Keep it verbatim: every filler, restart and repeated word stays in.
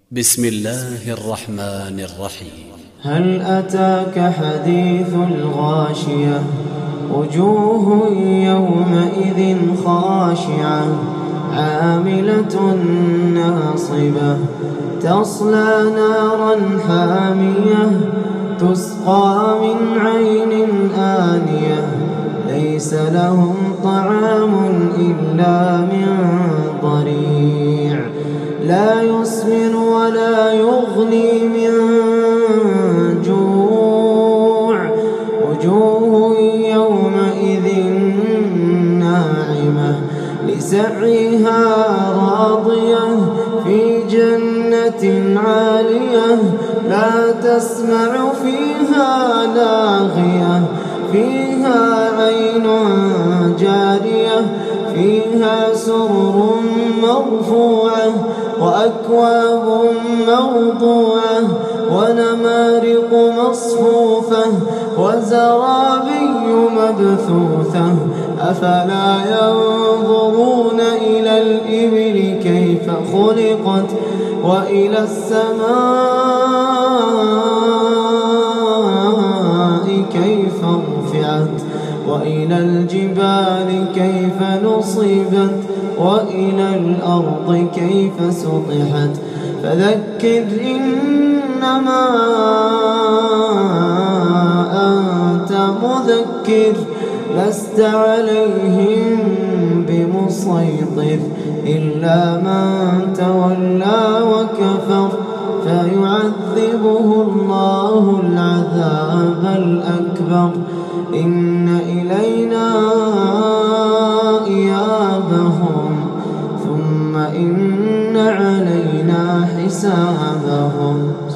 بسم الله الرحمن الرحيم. هل أتاك حديث الغاشية؟ وجوه يومئذ خاشعة عاملة ناصبة تصلى نارا حامية تسقى من عين آنية ليس لهم طعام إلا من ضريع لا يسمن ولا يغني من جوع وجوه يومئذ ناعمة لسعيها راضية في جنة عالية لا تسمع فيها لاغية فيها عين جارية فيها سرر مرفوعة وأكواب موضوعة ونمارق مصفوفة وزرابي مبثوثة أفلا ينظرون إلى الإبل كيف خلقت وإلى السماء كيف رفعت وإلى الجبال كيف نصبت وإلى الأرض كيف سطحت فذكر إنما أنت مذكر لست عليهم بمسيطر إلا من تولى وكفر فيعذبه الله العذاب الأكبر إن إلينا إيابهم ثم إن علينا حسابهم.